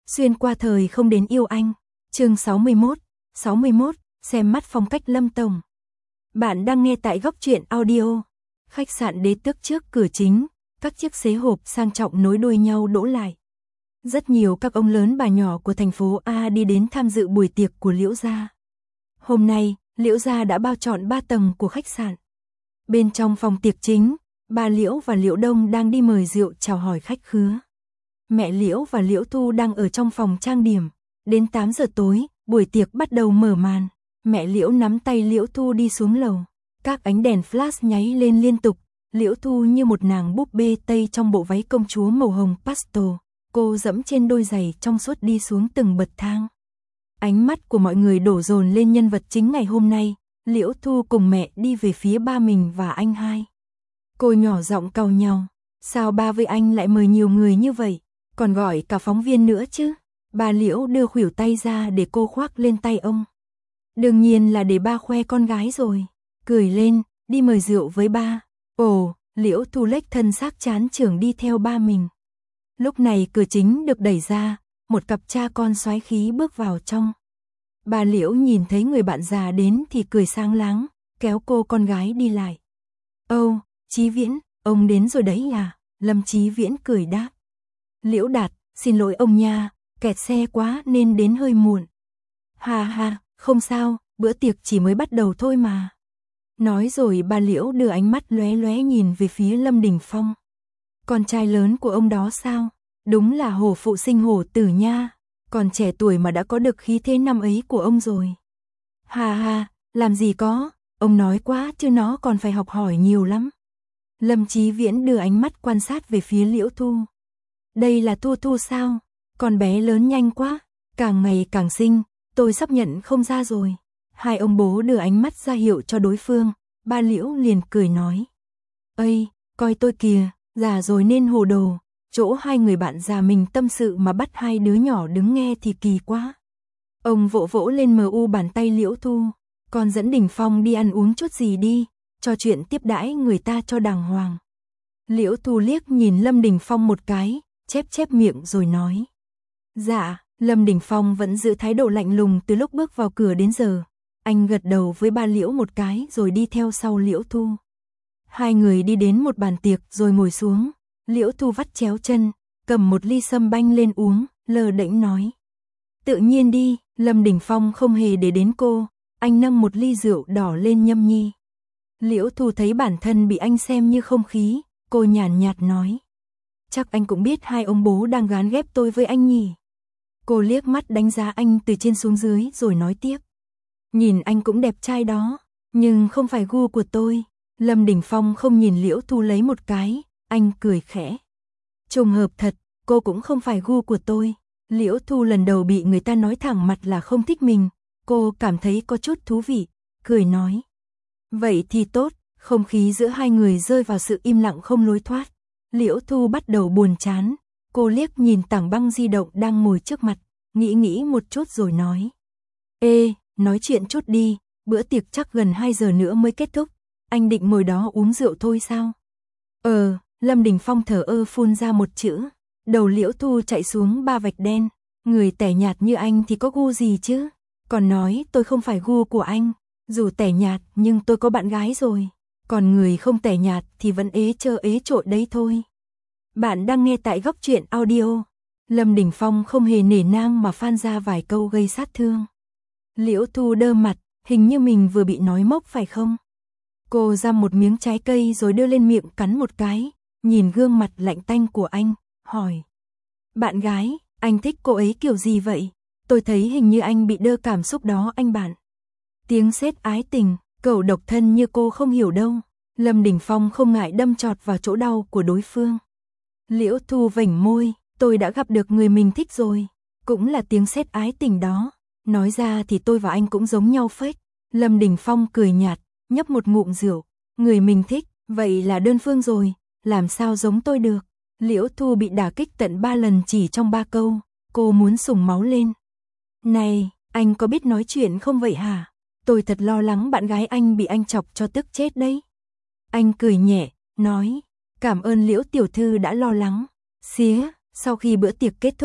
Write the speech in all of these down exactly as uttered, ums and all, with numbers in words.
Xuyên qua thời không đến yêu anh. Chương sáu mươi mốt, sáu mươi mốt, xem mắt phong cách Lâm Tổng. Bạn đang nghe tại Góc Truyện Audio. Khách sạn Đế Tước trước cửa chính, các chiếc xế hộp sang trọng nối đuôi nhau đỗ lại. Rất nhiều các ông lớn bà nhỏ của thành phố A đi đến tham dự buổi tiệc của Liễu gia. Hôm nay, Liễu gia đã bao trọn ba tầng của khách sạn. Bên trong phòng tiệc chính, bà Liễu và Liễu Đông đang đi mời rượu chào hỏi khách khứa. Mẹ Liễu và Liễu Thu đang ở trong phòng trang điểm. Đến tám giờ tối, buổi tiệc bắt đầu mở màn. Mẹ Liễu nắm tay Liễu Thu đi xuống lầu. Các ánh đèn flash nháy lên liên tục. Liễu Thu như một nàng búp bê Tây trong bộ váy công chúa màu hồng pastel. Cô dẫm trên đôi giày trong suốt đi xuống từng bậc thang. Ánh mắt của mọi người đổ dồn lên nhân vật chính ngày hôm nay. Liễu Thu cùng mẹ đi về phía ba mình và anh hai. Cô nhỏ giọng cau nhau. Sao ba với anh lại mời nhiều người như vậy? Còn gọi cả phóng viên nữa chứ? Bà Liễu đưa khuỷu tay ra để cô khoác lên tay ông. Đương nhiên là để ba khoe con gái rồi. Cười lên, đi mời rượu với ba. Ồ, Liễu Thu lếch thân xác chán chường đi theo ba mình. Lúc này cửa chính được đẩy ra, một cặp cha con soái khí bước vào trong. Bà Liễu nhìn thấy người bạn già đến thì cười sáng láng, kéo cô con gái đi lại. Âu, Chí Viễn, ông đến rồi đấy à? Lâm Chí Viễn cười đáp. Liễu Đạt, xin lỗi ông nha, kẹt xe quá nên đến hơi muộn. Hà hà, không sao, bữa tiệc chỉ mới bắt đầu thôi mà. Nói rồi bà Liễu đưa ánh mắt lóe lóe nhìn về phía Lâm Đình Phong. Con trai lớn của ông đó sao? Đúng là hổ phụ sinh hổ tử nha, còn trẻ tuổi mà đã có được khí thế năm ấy của ông rồi. Hà hà, làm gì có, ông nói quá chứ nó còn phải học hỏi nhiều lắm. Lâm Chí Viễn đưa ánh mắt quan sát về phía Liễu Thu. Đây là Thu Thu sao? Con bé lớn nhanh quá, càng ngày càng xinh, tôi sắp nhận không ra rồi. Hai ông bố đưa ánh mắt ra hiệu cho đối phương, ba Liễu liền cười nói. Ây, coi tôi kìa, già rồi nên hồ đồ, chỗ hai người bạn già mình tâm sự mà bắt hai đứa nhỏ đứng nghe thì kỳ quá. Ông vỗ vỗ lên mờ u bàn tay Liễu Thu, con dẫn Đình Phong đi ăn uống chút gì đi, trò chuyện tiếp đãi người ta cho đàng hoàng. Liễu Thu liếc nhìn Lâm Đình Phong một cái, chép chép miệng rồi nói. Dạ, Lâm Đình Phong vẫn giữ thái độ lạnh lùng từ lúc bước vào cửa đến giờ. Anh gật đầu với ba Liễu một cái rồi đi theo sau Liễu Thu. Hai người đi đến một bàn tiệc rồi ngồi xuống. Liễu Thu vắt chéo chân, cầm một ly sâm banh lên uống, lơ đễnh nói. Tự nhiên đi, Lâm Đình Phong không hề để đến cô, anh nâng một ly rượu đỏ lên nhâm nhi. Liễu Thu thấy bản thân bị anh xem như không khí, cô nhàn nhạt nói. Chắc anh cũng biết hai ông bố đang gán ghép tôi với anh nhỉ. Cô liếc mắt đánh giá anh từ trên xuống dưới rồi nói tiếp. Nhìn anh cũng đẹp trai đó, nhưng không phải gu của tôi. Lâm Đình Phong không nhìn Liễu Thu lấy một cái, anh cười khẽ. Trùng hợp thật, cô cũng không phải gu của tôi. Liễu Thu lần đầu bị người ta nói thẳng mặt là không thích mình, cô cảm thấy có chút thú vị, cười nói. Vậy thì tốt, không khí giữa hai người rơi vào sự im lặng không lối thoát. Liễu Thu bắt đầu buồn chán, cô liếc nhìn tảng băng di động đang ngồi trước mặt, nghĩ nghĩ một chút rồi nói. Ê, nói chuyện chút đi, bữa tiệc chắc gần hai giờ nữa mới kết thúc, anh định ngồi đó uống rượu thôi sao? Ờ, Lâm Đình Phong thở ơ phun ra một chữ, đầu Liễu Thu chạy xuống ba vạch đen, người tẻ nhạt như anh thì có gu gì chứ? Còn nói tôi không phải gu của anh, dù tẻ nhạt nhưng tôi có bạn gái rồi. Còn người không tẻ nhạt thì vẫn ế chơ ế trội đấy thôi. Bạn đang nghe tại Góc Truyện Audio. Lâm Đình Phong không hề nể nang mà phan ra vài câu gây sát thương. Liễu Thu đơ mặt, hình như mình vừa bị nói mốc phải không? Cô giam một miếng trái cây rồi đưa lên miệng cắn một cái, nhìn gương mặt lạnh tanh của anh, hỏi. Bạn gái, anh thích cô ấy kiểu gì vậy? Tôi thấy hình như anh bị đơ cảm xúc đó anh bạn. Tiếng sét ái tình. Cậu độc thân như cô không hiểu đâu. Lâm Đình Phong không ngại đâm chọt vào chỗ đau của đối phương. Liễu Thu vểnh môi, tôi đã gặp được người mình thích rồi. Cũng là tiếng sét ái tình đó. Nói ra thì tôi và anh cũng giống nhau phết. Lâm Đình Phong cười nhạt, nhấp một ngụm rượu. Người mình thích, vậy là đơn phương rồi. Làm sao giống tôi được? Liễu Thu bị đả kích tận ba lần chỉ trong ba câu. Cô muốn sùng máu lên. Này, anh có biết nói chuyện không vậy hả? Tôi thật lo lắng bạn gái anh bị anh chọc cho tức chết đấy. Anh cười nhẹ, nói, cảm ơn Liễu tiểu thư đã lo lắng. Xía, sau khi bữa tiệc kết thúc,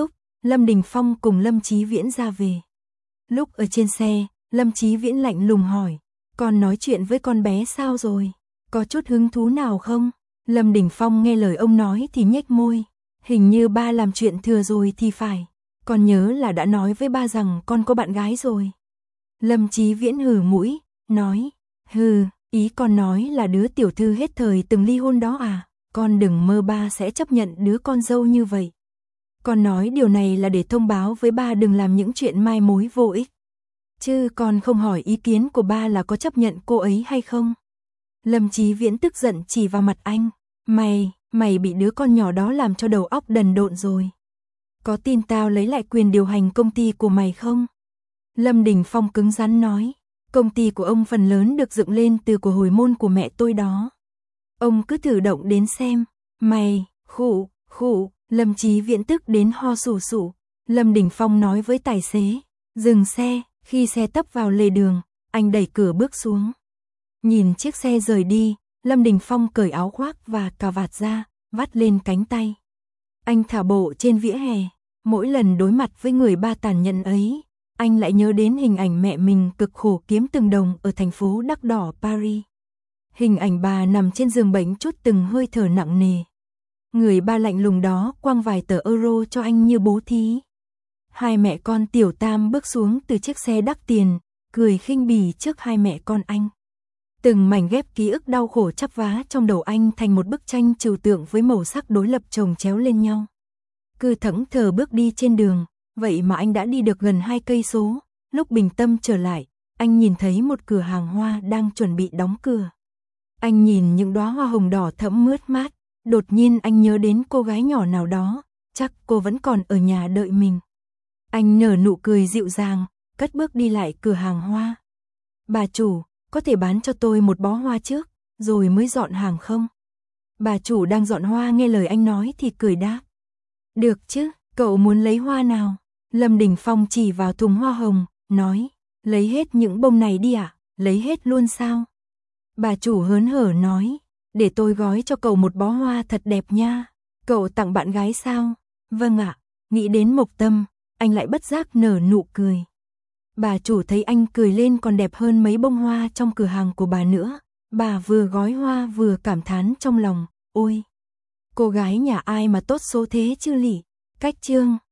Lâm Đình Phong cùng Lâm Chí Viễn ra về. Lúc ở trên xe, Lâm Chí Viễn lạnh lùng hỏi, con nói chuyện với con bé sao rồi? Có chút hứng thú nào không? Lâm Đình Phong nghe lời ông nói thì nhếch môi, hình như ba làm chuyện thừa rồi thì phải. Con nhớ là đã nói với ba rằng con có bạn gái rồi. Lâm Chí Viễn hừ mũi, nói, hừ, ý con nói là đứa tiểu thư hết thời từng ly hôn đó à? Con đừng mơ ba sẽ chấp nhận đứa con dâu như vậy. Con nói điều này là để thông báo với ba đừng làm những chuyện mai mối vô ích. Chứ con không hỏi ý kiến của ba là có chấp nhận cô ấy hay không. Lâm Chí Viễn tức giận chỉ vào mặt anh. Mày, mày bị đứa con nhỏ đó làm cho đầu óc đần độn rồi. Có tin tao lấy lại quyền điều hành công ty của mày không? Lâm Đình Phong cứng rắn nói. Công ty của ông phần lớn được dựng lên từ của hồi môn của mẹ tôi đó. Ông cứ thử động đến xem. Mày, khụ, khụ. Lâm Chí Viễn tức đến ho sù sụ. Lâm Đình Phong nói với tài xế, dừng xe. Khi xe tấp vào lề đường, anh đẩy cửa bước xuống. Nhìn chiếc xe rời đi, Lâm Đình Phong cởi áo khoác và cà vạt ra, vắt lên cánh tay. Anh thả bộ trên vỉa hè. Mỗi lần đối mặt với người ba tàn nhẫn ấy, anh lại nhớ đến hình ảnh mẹ mình cực khổ kiếm từng đồng ở thành phố đắt đỏ Paris. Hình ảnh bà nằm trên giường bệnh chút từng hơi thở nặng nề. Người ba lạnh lùng đó quăng vài tờ euro cho anh như bố thí. Hai mẹ con Tiểu Tam bước xuống từ chiếc xe đắt tiền, cười khinh bỉ trước hai mẹ con anh. Từng mảnh ghép ký ức đau khổ chắp vá trong đầu anh thành một bức tranh trừu tượng với màu sắc đối lập chồng chéo lên nhau. Cứ thẫn thờ bước đi trên đường, vậy mà anh đã đi được gần hai cây số. Lúc bình tâm trở lại, anh nhìn thấy một cửa hàng hoa đang chuẩn bị đóng cửa. Anh nhìn những đóa hoa hồng đỏ thẫm mướt mát, đột nhiên anh nhớ đến cô gái nhỏ nào đó, chắc cô vẫn còn ở nhà đợi mình. Anh nở nụ cười dịu dàng, cất bước đi lại cửa hàng hoa. Bà chủ, có thể bán cho tôi một bó hoa trước, rồi mới dọn hàng không? Bà chủ đang dọn hoa nghe lời anh nói thì cười đáp. Được chứ, cậu muốn lấy hoa nào? Lâm Đình Phong chỉ vào thùng hoa hồng, nói, lấy hết những bông này đi ạ, à? Lấy hết luôn sao? Bà chủ hớn hở nói, để tôi gói cho cậu một bó hoa thật đẹp nha. Cậu tặng bạn gái sao? Vâng ạ, nghĩ đến Mộc Tâm, anh lại bất giác nở nụ cười. Bà chủ thấy anh cười lên còn đẹp hơn mấy bông hoa trong cửa hàng của bà nữa. Bà vừa gói hoa vừa cảm thán trong lòng, ôi, cô gái nhà ai mà tốt số thế chứ lỉ. Cách chương